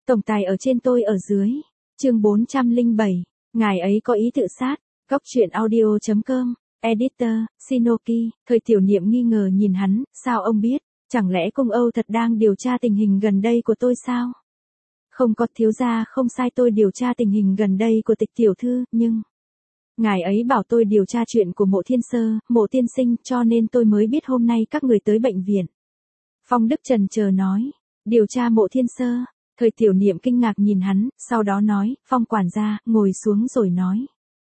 Tổng tài ở trên tôi ở dưới. Chương 407. Ngài ấy có ý tự sát. Góc truyện audio.com. Editor, Shinoki. Thời Tiểu Niệm nghi ngờ nhìn hắn, sao ông biết? Chẳng lẽ cung Âu thật đang điều tra tình hình gần đây của tôi sao? Không có, thiếu gia không sai, tôi điều tra tình hình gần đây của Tịch tiểu thư, nhưng ngài ấy bảo tôi điều tra chuyện của Mộ Thiên Sơ, Mộ tiên sinh, cho nên tôi mới biết hôm nay các người tới bệnh viện. Phong Đức chần chờ nói, điều tra Mộ Thiên Sơ. Thời Tiểu Niệm kinh ngạc nhìn hắn, sau đó nói, Phong quản gia, ngồi xuống rồi nói.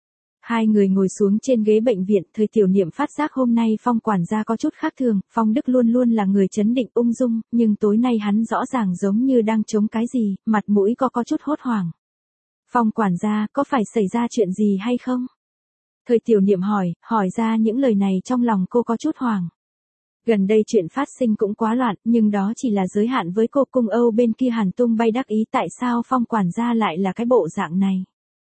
Hai người ngồi xuống trên ghế bệnh viện, Thời Tiểu Niệm phát giác hôm nay Phong quản gia có chút khác thường, Phong Đức luôn luôn là người trấn định ung dung, nhưng tối nay hắn rõ ràng giống như đang chống cái gì, mặt mũi có chút hốt hoảng. Phong quản gia, có phải xảy ra chuyện gì hay không? Thời Tiểu Niệm hỏi ra những lời này trong lòng cô có chút hoảng. Gần đây chuyện phát sinh cũng quá loạn, nhưng đó chỉ là giới hạn với cô. Cung Âu bên kia Hàn tung bay đắc ý, tại sao Phong quản gia lại là cái bộ dạng này?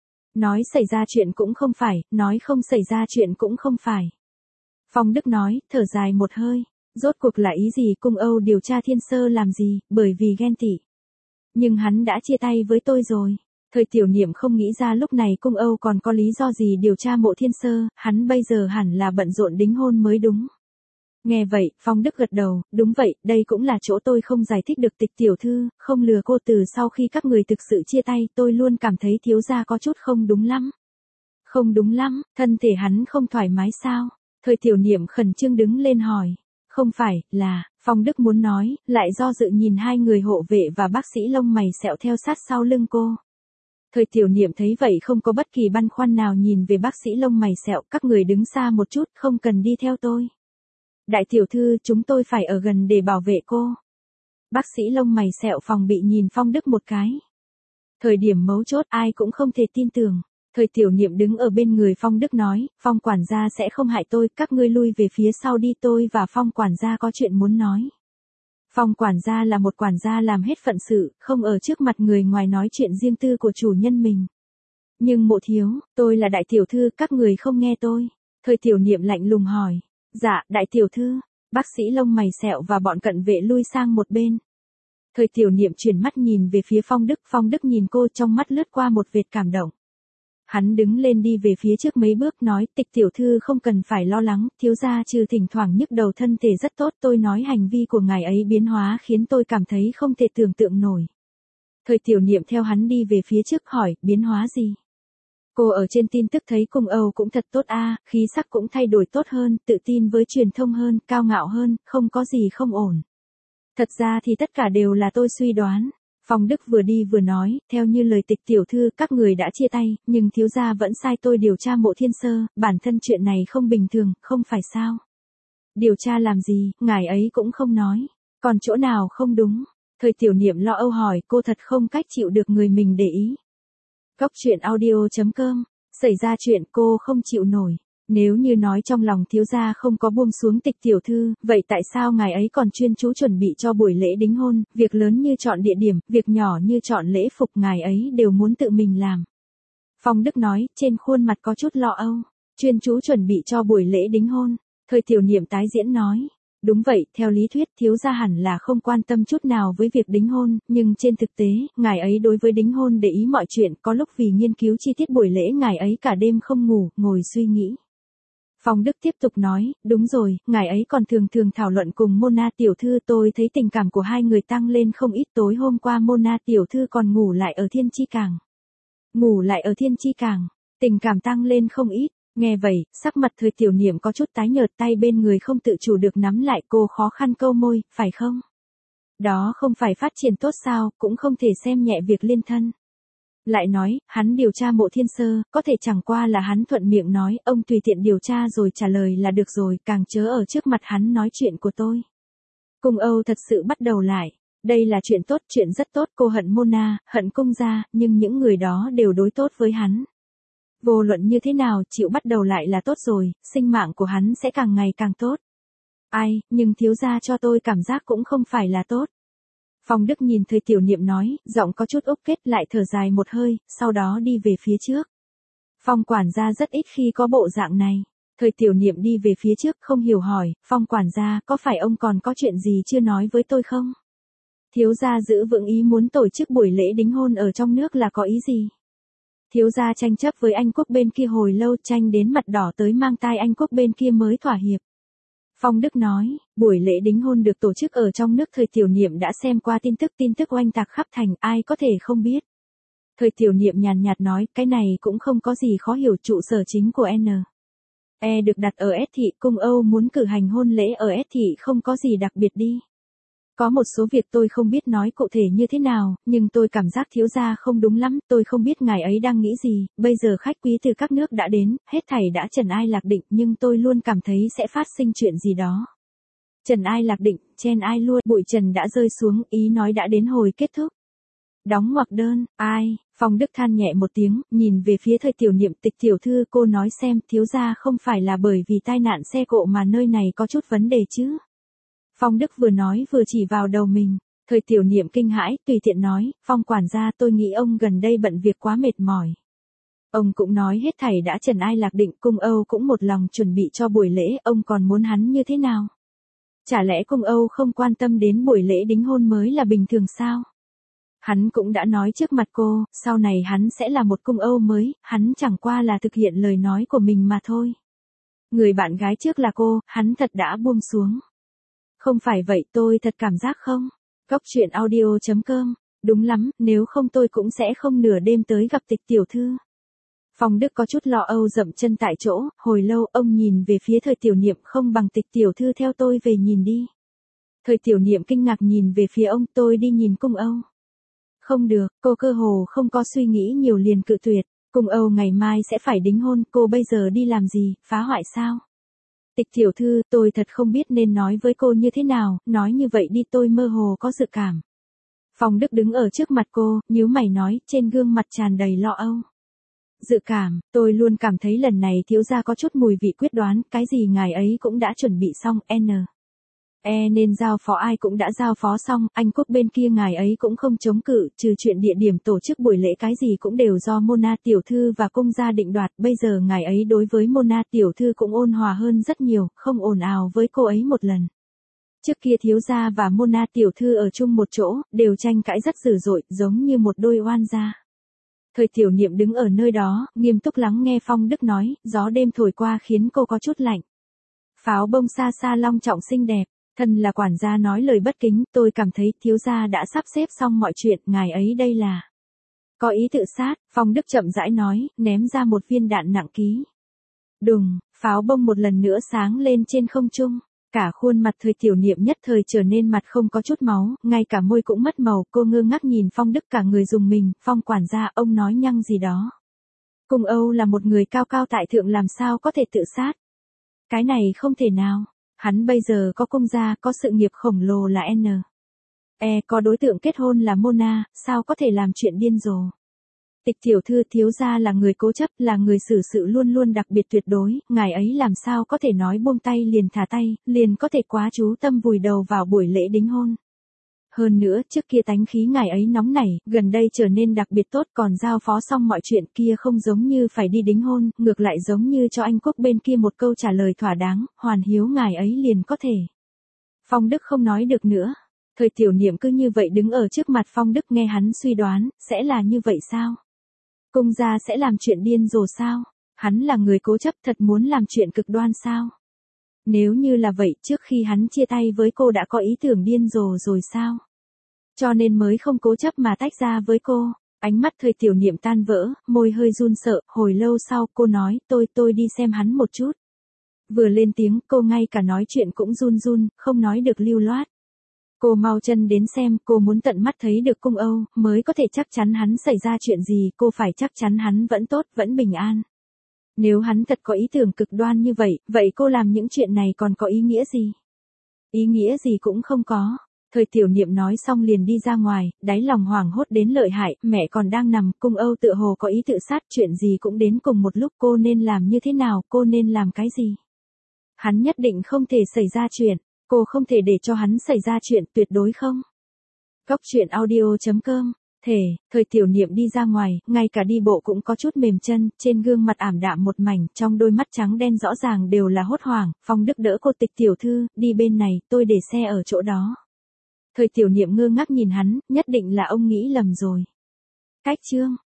Nói xảy ra chuyện cũng không phải, nói không xảy ra chuyện cũng không phải. Phong Đức nói, thở dài một hơi, rốt cuộc là ý gì? Cung Âu điều tra Thiên Sơ làm gì, bởi vì ghen tị. Nhưng hắn đã chia tay với tôi rồi. Thời Tiểu Niệm không nghĩ ra lúc này Cung Âu còn có lý do gì điều tra Mộ Thiên Sơ, hắn bây giờ hẳn là bận rộn đính hôn mới đúng. Nghe vậy, Phong Đức gật đầu, đúng vậy, đây cũng là chỗ tôi không giải thích được. Tịch tiểu thư, không lừa cô, từ sau khi các người thực sự chia tay, tôi luôn cảm thấy thiếu gia có chút không đúng lắm. Không đúng lắm, thân thể hắn không thoải mái sao? Thời Tiểu Niệm khẩn trương đứng lên hỏi. Không phải, là, Phong Đức muốn nói, lại do dự nhìn hai người hộ vệ và bác sĩ lông mày sẹo theo sát sau lưng cô. Thời Tiểu Niệm thấy vậy không có bất kỳ băn khoăn nào, nhìn về bác sĩ lông mày sẹo, các người đứng xa một chút, không cần đi theo tôi. Đại tiểu thư, chúng tôi phải ở gần để bảo vệ cô. Bác sĩ lông mày sẹo phòng bị nhìn Phong Đức một cái. Thời điểm mấu chốt ai cũng không thể tin tưởng. Thời Tiểu Niệm đứng ở bên người Phong Đức nói, Phong quản gia sẽ không hại tôi, các ngươi lui về phía sau đi, tôi và Phong quản gia có chuyện muốn nói. Phong quản gia là một quản gia làm hết phận sự, không ở trước mặt người ngoài nói chuyện riêng tư của chủ nhân mình. Nhưng Mộ thiếu, tôi là đại tiểu thư, các người không nghe tôi. Thời Tiểu Niệm lạnh lùng hỏi. Dạ, đại tiểu thư. Bác sĩ lông mày sẹo và bọn cận vệ lui sang một bên. Thời Tiểu Niệm chuyển mắt nhìn về phía Phong Đức nhìn cô, trong mắt lướt qua một vệt cảm động. Hắn đứng lên đi về phía trước mấy bước nói, Tịch tiểu thư không cần phải lo lắng, thiếu gia trừ thỉnh thoảng nhức đầu thân thể rất tốt, tôi nói hành vi của ngài ấy biến hóa khiến tôi cảm thấy không thể tưởng tượng nổi. Thời Tiểu Niệm theo hắn đi về phía trước hỏi, biến hóa gì? Cô ở trên tin tức thấy Cung Âu cũng thật tốt a, khí sắc cũng thay đổi tốt hơn, tự tin với truyền thông hơn, cao ngạo hơn, không có gì không ổn. Thật ra thì tất cả đều là tôi suy đoán. Phong Đức vừa đi vừa nói, theo như lời Tịch tiểu thư, các người đã chia tay, nhưng thiếu gia vẫn sai tôi điều tra Mộ Thiên Sơ, bản thân chuyện này không bình thường, không phải sao? Điều tra làm gì, ngài ấy cũng không nói. Còn chỗ nào không đúng? Thời Tiểu Niệm lo âu hỏi, cô thật không cách chịu được người mình để ý. Góc truyện audio.com. Xảy ra chuyện cô không chịu nổi. Nếu như nói trong lòng thiếu gia không có buông xuống Tịch tiểu thư, vậy tại sao ngài ấy còn chuyên chú chuẩn bị cho buổi lễ đính hôn, việc lớn như chọn địa điểm, việc nhỏ như chọn lễ phục ngài ấy đều muốn tự mình làm. Phong Đức nói, trên khuôn mặt có chút lo âu. Chuyên chú chuẩn bị cho buổi lễ đính hôn. Thời Tiểu Niệm tái diễn nói. Đúng vậy, theo lý thuyết thiếu gia hẳn là không quan tâm chút nào với việc đính hôn, nhưng trên thực tế, ngài ấy đối với đính hôn để ý mọi chuyện, có lúc vì nghiên cứu chi tiết buổi lễ ngài ấy cả đêm không ngủ, ngồi suy nghĩ. Phong Đức tiếp tục nói, đúng rồi, ngài ấy còn thường thảo luận cùng Mona tiểu thư, tôi thấy tình cảm của hai người tăng lên không ít, tối hôm qua Mona tiểu thư còn ngủ lại ở Thiên Chi Cảng. Ngủ lại ở Thiên Chi Cảng, tình cảm tăng lên không ít. Nghe vậy, sắc mặt Thời Tiểu Niệm có chút tái nhợt, tay bên người không tự chủ được nắm lại, cô khó khăn câu môi, phải không? Đó không phải phát triển tốt sao, cũng không thể xem nhẹ việc liên thân. Lại nói, hắn điều tra Mộ Thiên Sơ, có thể chẳng qua là hắn thuận miệng nói, ông tùy tiện điều tra rồi trả lời là được rồi, càng chớ ở trước mặt hắn nói chuyện của tôi. Cung Âu thật sự bắt đầu lại. Đây là chuyện tốt, chuyện rất tốt, cô hận Mona, hận Cung gia, nhưng những người đó đều đối tốt với hắn. Vô luận như thế nào, chịu bắt đầu lại là tốt rồi, sinh mạng của hắn sẽ càng ngày càng tốt. Ai, nhưng thiếu gia cho tôi cảm giác cũng không phải là tốt. Phong Đức nhìn Thời Tiểu Niệm nói, giọng có chút úc kết, lại thở dài một hơi, sau đó đi về phía trước. Phong quản gia rất ít khi có bộ dạng này. Thời Tiểu Niệm đi về phía trước không hiểu hỏi, Phong quản gia, có phải ông còn có chuyện gì chưa nói với tôi không? Thiếu gia giữ vững ý muốn tổ chức buổi lễ đính hôn ở trong nước là có ý gì? Thiếu gia tranh chấp với Anh Quốc bên kia hồi lâu, tranh đến mặt đỏ tới mang tai Anh Quốc bên kia mới thỏa hiệp. Phong Đức nói, buổi lễ đính hôn được tổ chức ở trong nước, Thời Tiểu Niệm đã xem qua tin tức oanh tạc khắp thành, ai có thể không biết. Thời Tiểu Niệm nhàn nhạt nói, cái này cũng không có gì khó hiểu, trụ sở chính của N.E. được đặt ở S thị, cung Âu muốn cử hành hôn lễ ở S thị không có gì đặc biệt đi. Có một số việc tôi không biết nói cụ thể như thế nào, nhưng tôi cảm giác thiếu gia không đúng lắm, tôi không biết ngài ấy đang nghĩ gì, bây giờ khách quý từ các nước đã đến, hết thảy đã trần ai lạc định, nhưng tôi luôn cảm thấy sẽ phát sinh chuyện gì đó. Trần ai lạc định, chen ai luôn, bụi trần đã rơi xuống, ý nói đã đến hồi kết thúc. Đóng ngoặc đơn, ai, Phong Đức than nhẹ một tiếng, nhìn về phía Thời Tiểu Niệm, Tịch tiểu thư, cô nói xem, thiếu gia không phải là bởi vì tai nạn xe cộ mà nơi này có chút vấn đề chứ. Phong Đức vừa nói vừa chỉ vào đầu mình. Thời Tiểu Niệm kinh hãi, tùy tiện nói, Phong quản gia, tôi nghĩ ông gần đây bận việc quá mệt mỏi. Ông cũng nói hết thảy đã trần ai lạc định, cung Âu cũng một lòng chuẩn bị cho buổi lễ, ông còn muốn hắn như thế nào? Chả lẽ cung Âu không quan tâm đến buổi lễ đính hôn mới là bình thường sao? Hắn cũng đã nói trước mặt cô, sau này hắn sẽ là một cung Âu mới, hắn chẳng qua là thực hiện lời nói của mình mà thôi. Người bạn gái trước là cô, hắn thật đã buông xuống. Không phải vậy, tôi thật cảm giác không. Góc truyện audio.com, đúng lắm, nếu không tôi cũng sẽ không nửa đêm tới gặp Tịch tiểu thư. Phong Đức có chút lo âu dậm chân tại chỗ, hồi lâu ông nhìn về phía Thời Tiểu Niệm, không bằng Tịch tiểu thư theo tôi về nhìn đi. Thời Tiểu Niệm kinh ngạc nhìn về phía ông, tôi đi nhìn cung Âu. Không được, cô cơ hồ không có suy nghĩ nhiều liền cự tuyệt, cung Âu ngày mai sẽ phải đính hôn, cô bây giờ đi làm gì, phá hoại sao? Tịch tiểu thư, tôi thật không biết nên nói với cô như thế nào, nói như vậy đi, tôi mơ hồ có dự cảm. Phong Đức đứng ở trước mặt cô, nhíu mày nói, trên gương mặt tràn đầy lo âu. Dự cảm, tôi luôn cảm thấy lần này thiếu gia có chút mùi vị quyết đoán, cái gì ngài ấy cũng đã chuẩn bị xong, N.E. nên giao phó ai cũng đã giao phó xong, Anh Quốc bên kia ngài ấy cũng không chống cự, trừ chuyện địa điểm tổ chức buổi lễ cái gì cũng đều do Mona tiểu thư và cung gia định đoạt, bây giờ ngài ấy đối với Mona tiểu thư cũng ôn hòa hơn rất nhiều, không ồn ào với cô ấy một lần. Trước kia thiếu gia và Mona tiểu thư ở chung một chỗ, đều tranh cãi rất dữ dội, giống như một đôi oan gia. Thời Tiểu Niệm đứng ở nơi đó, nghiêm túc lắng nghe Phong Đức nói, gió đêm thổi qua khiến cô có chút lạnh. Pháo bông xa xa long trọng xinh đẹp. Thân là quản gia nói lời bất kính, tôi cảm thấy thiếu gia đã sắp xếp xong mọi chuyện, ngài ấy đây là có ý tự sát. Phong Đức chậm rãi nói, ném ra một viên đạn nặng ký. Đùng, pháo bông một lần nữa sáng lên trên không trung. Cả khuôn mặt Thời Tiểu Niệm nhất thời trở nên mặt không có chút máu, ngay cả môi cũng mất màu, cô ngơ ngác nhìn Phong Đức, cả người rùng mình. Phong quản gia, ông nói nhăng gì đó. Cung Âu là một người cao cao tại thượng, làm sao có thể tự sát? Cái này không thể nào. Hắn bây giờ có cung gia, có sự nghiệp khổng lồ là N.E. có đối tượng kết hôn là Mona, sao có thể làm chuyện điên rồ. Tịch tiểu thư, thiếu gia là người cố chấp, là người xử sự luôn luôn đặc biệt tuyệt đối, ngài ấy làm sao có thể nói buông tay liền thả tay, liền có thể quá chú tâm vùi đầu vào buổi lễ đính hôn. Hơn nữa, trước kia tánh khí ngài ấy nóng nảy, gần đây trở nên đặc biệt tốt, còn giao phó xong mọi chuyện kia không giống như phải đi đính hôn, ngược lại giống như cho Anh Quốc bên kia một câu trả lời thỏa đáng, hoàn hiếu ngài ấy liền có thể. Phong Đức không nói được nữa. Thời Tiểu Niệm cứ như vậy đứng ở trước mặt Phong Đức nghe hắn suy đoán, sẽ là như vậy sao? Cung gia sẽ làm chuyện điên rồ sao? Hắn là người cố chấp, thật muốn làm chuyện cực đoan sao? Nếu như là vậy, trước khi hắn chia tay với cô đã có ý tưởng điên rồ rồi sao? Cho nên mới không cố chấp mà tách ra với cô. Ánh mắt Thời Tiểu Niệm tan vỡ, môi hơi run sợ, hồi lâu sau cô nói, tôi đi xem hắn một chút. Vừa lên tiếng, cô ngay cả nói chuyện cũng run run, không nói được lưu loát. Cô mau chân đến xem, cô muốn tận mắt thấy được cung Âu, mới có thể chắc chắn hắn xảy ra chuyện gì, cô phải chắc chắn hắn vẫn tốt, vẫn bình an. Nếu hắn thật có ý tưởng cực đoan như vậy, vậy cô làm những chuyện này còn có ý nghĩa gì? Ý nghĩa gì cũng không có. Thời Tiểu Niệm nói xong liền đi ra ngoài, đáy lòng hoảng hốt đến lợi hại, mẹ còn đang nằm, cung Âu tựa hồ có ý tự sát, chuyện gì cũng đến cùng một lúc, cô nên làm như thế nào, cô nên làm cái gì? Hắn nhất định không thể xảy ra chuyện, cô không thể để cho hắn xảy ra chuyện, tuyệt đối không. Góc truyện audio.com, Thời Tiểu Niệm đi ra ngoài, ngay cả đi bộ cũng có chút mềm chân, trên gương mặt ảm đạm một mảnh, trong đôi mắt trắng đen rõ ràng đều là hốt hoảng. Phong Đức đỡ cô, Tịch tiểu thư, đi bên này, tôi để xe ở chỗ đó. Thời tiểu niệm ngơ ngác nhìn hắn, nhất định là ông nghĩ lầm rồi. Cách chương